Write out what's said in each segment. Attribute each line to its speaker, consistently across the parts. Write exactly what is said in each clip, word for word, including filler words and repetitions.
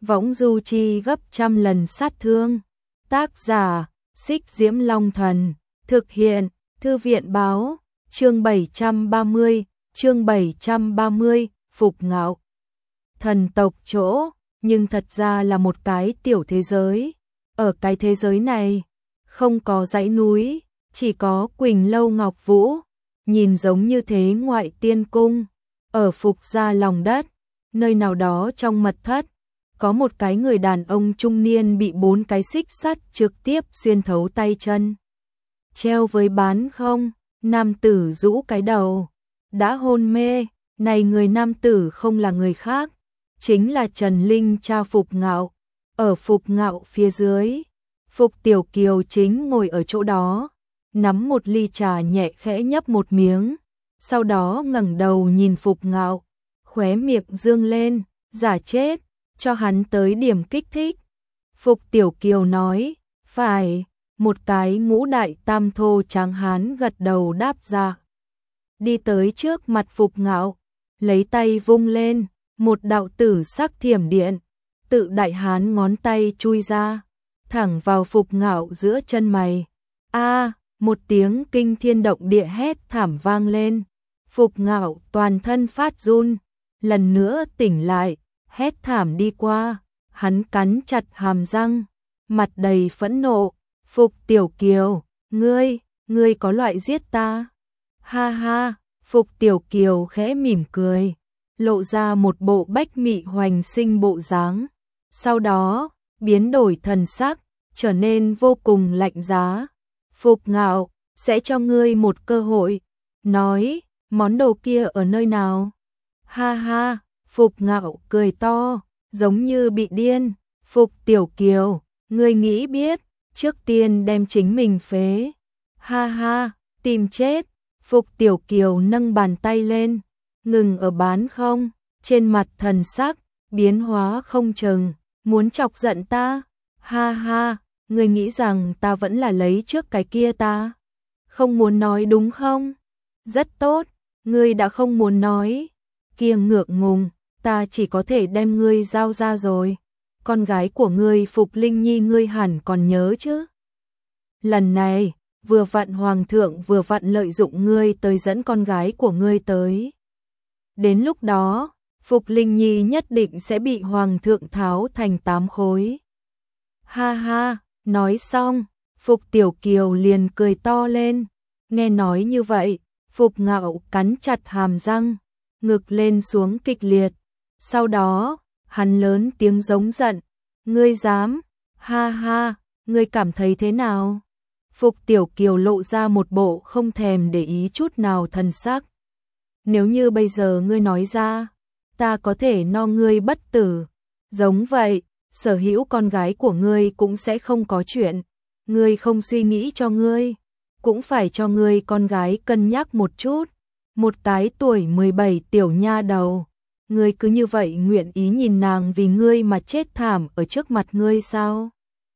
Speaker 1: võng du chi gấp trăm lần sát thương. Tác giả, Xích Diễm Long Thần, thực hiện, Thư viện Báo, chương bảy trăm ba mươi, chương bảy trăm ba mươi, Phục Ngạo. Thần tộc chỗ, nhưng thật ra là một cái tiểu thế giới. Ở cái thế giới này, không có dãy núi, chỉ có Quỳnh Lâu Ngọc Vũ, nhìn giống như thế ngoại tiên cung. Ở Phục gia lòng đất, nơi nào đó trong mật thất, có một cái người đàn ông trung niên bị bốn cái xích sắt trực tiếp xuyên thấu tay chân. Treo với bán không, nam tử rũ cái đầu, đã hôn mê, này người nam tử không là người khác, chính là Trần Linh cha Phục Ngạo. Ở Phục Ngạo phía dưới, Phục Tiểu Kiều chính ngồi ở chỗ đó, nắm một ly trà nhẹ khẽ nhấp một miếng, sau đó ngẩng đầu nhìn Phục Ngạo, khóe miệng dương lên, giả chết, cho hắn tới điểm kích thích. Phục Tiểu Kiều nói, phải, một cái ngũ đại tam thô tráng hán gật đầu đáp ra. Đi tới trước mặt Phục Ngạo, lấy tay vung lên, một đạo tử sắc thiểm điện, tự đại hán ngón tay chui ra, thẳng vào Phục Ngạo giữa chân mày. A, một tiếng kinh thiên động địa hét thảm vang lên. Phục Ngạo toàn thân phát run, lần nữa tỉnh lại, hét thảm đi qua, hắn cắn chặt hàm răng, mặt đầy phẫn nộ. Phục Tiểu Kiều, ngươi, ngươi có loại giết ta. Ha ha, Phục Tiểu Kiều khẽ mỉm cười, lộ ra một bộ bách mị hoành sinh bộ dáng. Sau đó, biến đổi thần sắc, trở nên vô cùng lạnh giá. Phục Ngạo, sẽ cho ngươi một cơ hội. Nói, món đồ kia ở nơi nào? Ha ha, Phục Ngạo cười to, giống như bị điên. Phục Tiểu Kiều, ngươi nghĩ biết, trước tiên đem chính mình phế. Ha ha, tìm chết. Phục Tiểu Kiều nâng bàn tay lên, ngừng ở bán không, trên mặt thần sắc, biến hóa không chừng, muốn chọc giận ta. Ha ha, ngươi nghĩ rằng ta vẫn là lấy trước cái kia ta? Không muốn nói đúng không? Rất tốt, ngươi đã không muốn nói. Kia ngượng ngùng, ta chỉ có thể đem ngươi giao ra rồi. Con gái của ngươi Phục Linh Nhi ngươi hẳn còn nhớ chứ? Lần này, vừa vặn hoàng thượng vừa vặn lợi dụng ngươi tới dẫn con gái của ngươi tới. Đến lúc đó, Phục Linh Nhi nhất định sẽ bị hoàng thượng tháo thành tám khối. Ha ha, nói xong, Phục Tiểu Kiều liền cười to lên. Nghe nói như vậy, Phục Ngạo cắn chặt hàm răng, ngực lên xuống kịch liệt. Sau đó, hắn lớn tiếng giống giận, ngươi dám? Ha ha, ngươi cảm thấy thế nào? Phục Tiểu Kiều lộ ra một bộ không thèm để ý chút nào thần sắc. Nếu như bây giờ ngươi nói ra, ta có thể no ngươi bất tử. Giống vậy, sở hữu con gái của ngươi cũng sẽ không có chuyện. Ngươi không suy nghĩ cho ngươi, cũng phải cho ngươi con gái cân nhắc một chút. Một cái tuổi mười bảy tiểu nha đầu, ngươi cứ như vậy nguyện ý nhìn nàng vì ngươi mà chết thảm ở trước mặt ngươi sao?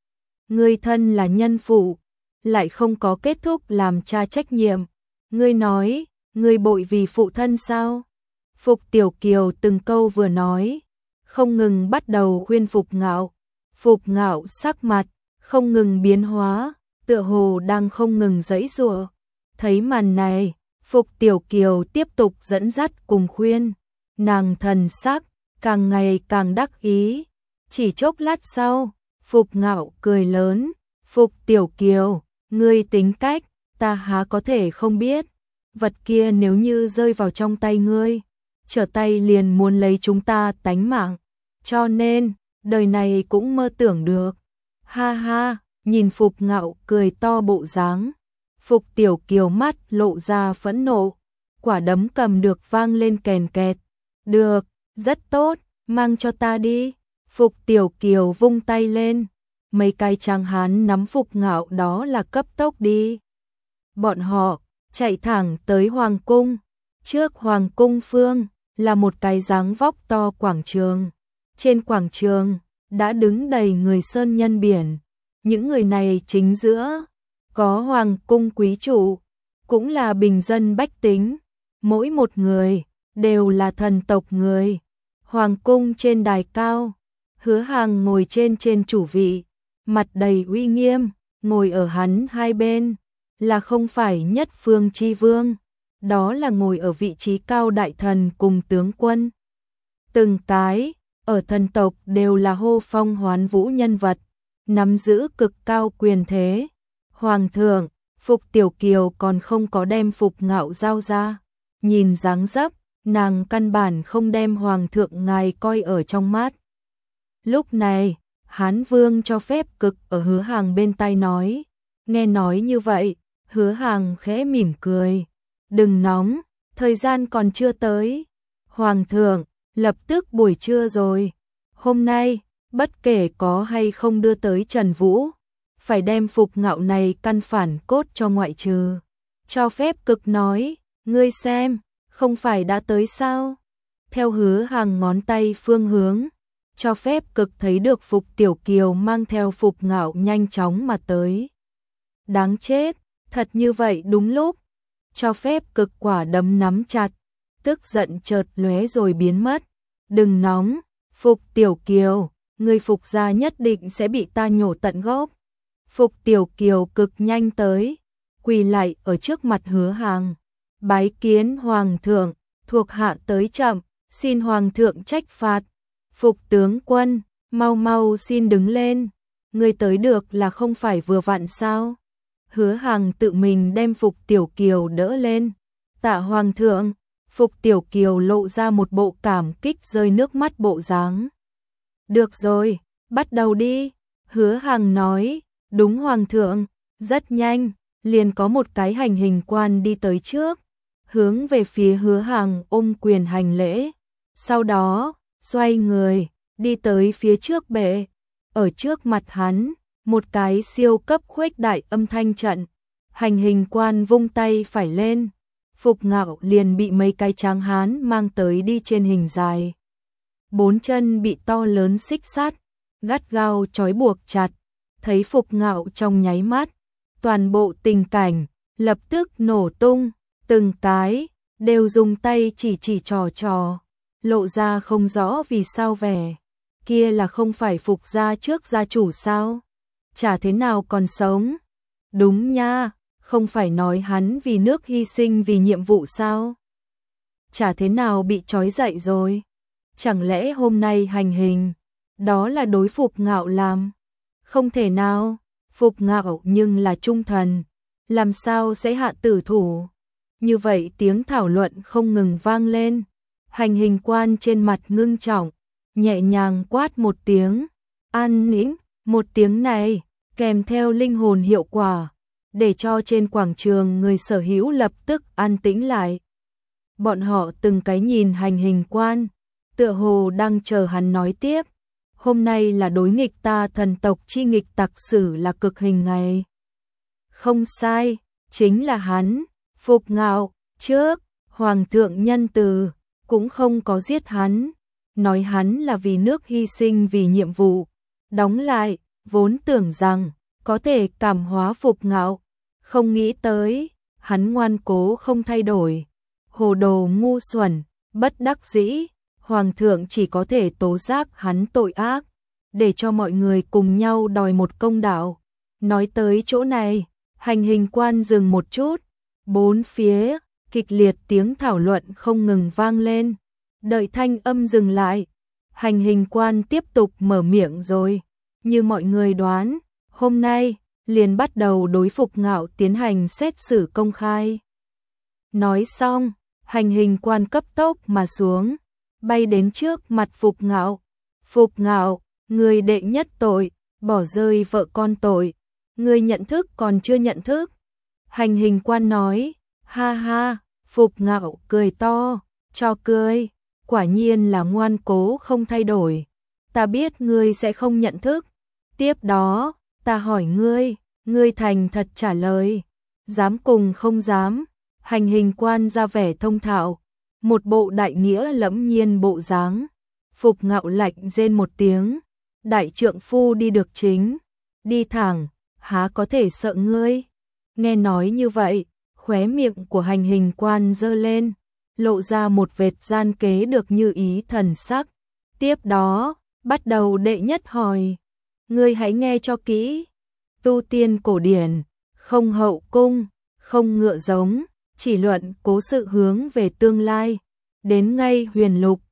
Speaker 1: Ngươi thân là nhân phụ, lại không có kết thúc làm cha trách nhiệm. Ngươi nói, ngươi bội vì phụ thân sao? Phục Tiểu Kiều từng câu vừa nói, không ngừng bắt đầu khuyên Phục Ngạo. Phục Ngạo sắc mặt không ngừng biến hóa, tựa hồ đang không ngừng giãy giụa. Thấy màn này, Phục Tiểu Kiều tiếp tục dẫn dắt cùng khuyên, nàng thần sắc càng ngày càng đắc ý. Chỉ chốc lát sau, Phục Ngạo cười lớn, Phục Tiểu Kiều, ngươi tính cách, ta há có thể không biết. Vật kia nếu như rơi vào trong tay ngươi, trở tay liền muốn lấy chúng ta tánh mạng. Cho nên, đời này cũng mơ tưởng được. Ha ha, nhìn Phục Ngạo cười to bộ dáng, Phục Tiểu Kiều mắt lộ ra phẫn nộ, quả đấm cầm được vang lên kèn kẹt. Được, rất tốt, mang cho ta đi. Phục Tiểu Kiều vung tay lên, mấy cái tráng hán nắm Phục Ngạo đó là cấp tốc đi. Bọn họ chạy thẳng tới hoàng cung. Trước hoàng cung phương là một cái dáng vóc to quảng trường. Trên quảng trường đã đứng đầy người sơn nhân biển. Những người này chính giữa có hoàng cung quý chủ, cũng là bình dân bách tính, mỗi một người đều là thần tộc người. Hoàng cung trên đài cao, Hứa Hàng ngồi trên trên chủ vị, mặt đầy uy nghiêm, ngồi ở hắn hai bên, là không phải nhất phương chi vương, đó là ngồi ở vị trí cao đại thần cùng tướng quân. Từng cái, ở thần tộc đều là hô phong hoán vũ nhân vật, nắm giữ cực cao quyền thế. Hoàng thượng, Phục Tiểu Kiều còn không có đem Phục Ngạo giao ra, nhìn dáng dấp, nàng căn bản không đem Hoàng thượng ngài coi ở trong mắt. Lúc này, Hán Vương cho phép cực ở Hứa Hàng bên tai nói, nghe nói như vậy, Hứa Hàng khẽ mỉm cười, đừng nóng, thời gian còn chưa tới. Hoàng thượng, lập tức buổi trưa rồi, hôm nay, bất kể có hay không đưa tới Trần Vũ, phải đem Phục Ngạo này căn phản cốt cho ngoại trừ. Cho phép cực nói, ngươi xem, không phải đã tới sao? Theo Hứa Hàng ngón tay phương hướng, cho phép cực thấy được Phục Tiểu Kiều mang theo Phục Ngạo nhanh chóng mà tới. Đáng chết, thật như vậy đúng lúc. Cho phép cực quả đấm nắm chặt, tức giận chợt lóe rồi biến mất. Đừng nóng, Phục Tiểu Kiều, người Phục gia nhất định sẽ bị ta nhổ tận gốc. Phục Tiểu Kiều cực nhanh tới, quỳ lại ở trước mặt Hứa Hàng, bái kiến Hoàng thượng, thuộc hạ tới chậm, xin Hoàng thượng trách phạt. Phục tướng quân, mau mau xin đứng lên, người tới được là không phải vừa vặn sao? Hứa Hàng tự mình đem Phục Tiểu Kiều đỡ lên. Tạ Hoàng thượng. Phục Tiểu Kiều lộ ra một bộ cảm kích rơi nước mắt bộ dáng. Được rồi, bắt đầu đi. Hứa Hàng nói, đúng Hoàng thượng. Rất nhanh, liền có một cái hành hình quan đi tới trước, hướng về phía Hứa Hàng ôm quyền hành lễ. Sau đó, xoay người, đi tới phía trước bệ. Ở trước mặt hắn, một cái siêu cấp khuếch đại âm thanh trận. Hành hình quan vung tay phải lên, Phục Ngạo liền bị mấy cái tráng hán mang tới đi trên hình dài. Bốn chân bị to lớn xích sắt, gắt gao trói buộc chặt. Thấy Phục Ngạo trong nháy mắt, toàn bộ tình cảnh lập tức nổ tung, từng cái đều dùng tay chỉ chỉ trò trò, lộ ra không rõ vì sao vẻ. Kia là không phải Phục gia trước gia chủ sao? Chả thế nào còn sống. Đúng nha, không phải nói hắn vì nước hy sinh vì nhiệm vụ sao? Chả thế nào bị trói dậy rồi. Chẳng lẽ hôm nay hành hình, đó là đối Phục Ngạo làm? Không thể nào, Phục Ngạo nhưng là trung thần, làm sao sẽ hạ tử thủ? Như vậy tiếng thảo luận không ngừng vang lên. Hành hình quan trên mặt ngưng trọng, nhẹ nhàng quát một tiếng, an nĩnh. Một tiếng này, kèm theo linh hồn hiệu quả, để cho trên quảng trường người sở hữu lập tức an tĩnh lại. Bọn họ từng cái nhìn hành hình quan, tựa hồ đang chờ hắn nói tiếp. Hôm nay là đối nghịch ta thần tộc chi nghịch tặc sử là cực hình ngày. Không sai, chính là hắn, Phục Ngạo. Trước, Hoàng thượng nhân từ, cũng không có giết hắn, nói hắn là vì nước hy sinh vì nhiệm vụ. Đóng lại, vốn tưởng rằng có thể cảm hóa Phục Ngạo, không nghĩ tới, hắn ngoan cố không thay đổi. Hồ đồ ngu xuẩn, bất đắc dĩ, Hoàng thượng chỉ có thể tố giác hắn tội ác, để cho mọi người cùng nhau đòi một công đạo. Nói tới chỗ này, hành hình quan dừng một chút, bốn phía, kịch liệt tiếng thảo luận không ngừng vang lên. Đợi thanh âm dừng lại, hành hình quan tiếp tục mở miệng rồi. Như mọi người đoán, hôm nay, liền bắt đầu đối Phục Ngạo tiến hành xét xử công khai. Nói xong, hành hình quan cấp tốc mà xuống, bay đến trước mặt Phục Ngạo. Phục Ngạo, người đệ nhất tội, bỏ rơi vợ con tội, người nhận thức còn chưa nhận thức. Hành hình quan nói, ha ha, Phục Ngạo cười to, cho cười, quả nhiên là ngoan cố không thay đổi. Ta biết ngươi sẽ không nhận thức. Tiếp đó, ta hỏi ngươi, ngươi thành thật trả lời. Dám cùng không dám. Hành hình quan ra vẻ thông thạo, một bộ đại nghĩa lẫm nhiên bộ dáng. Phục Ngạo lạnh rên một tiếng, đại trượng phu đi được chính, đi thẳng, há có thể sợ ngươi. Nghe nói như vậy, khóe miệng của hành hình quan giơ lên, lộ ra một vệt gian kế được như ý thần sắc. Tiếp đó, Bắt đầu đệ nhất hỏi, ngươi hãy nghe cho kỹ, tu tiên cổ điển, không hậu cung, không ngựa giống, chỉ luận cố sự hướng về tương lai, đến ngay huyền lục,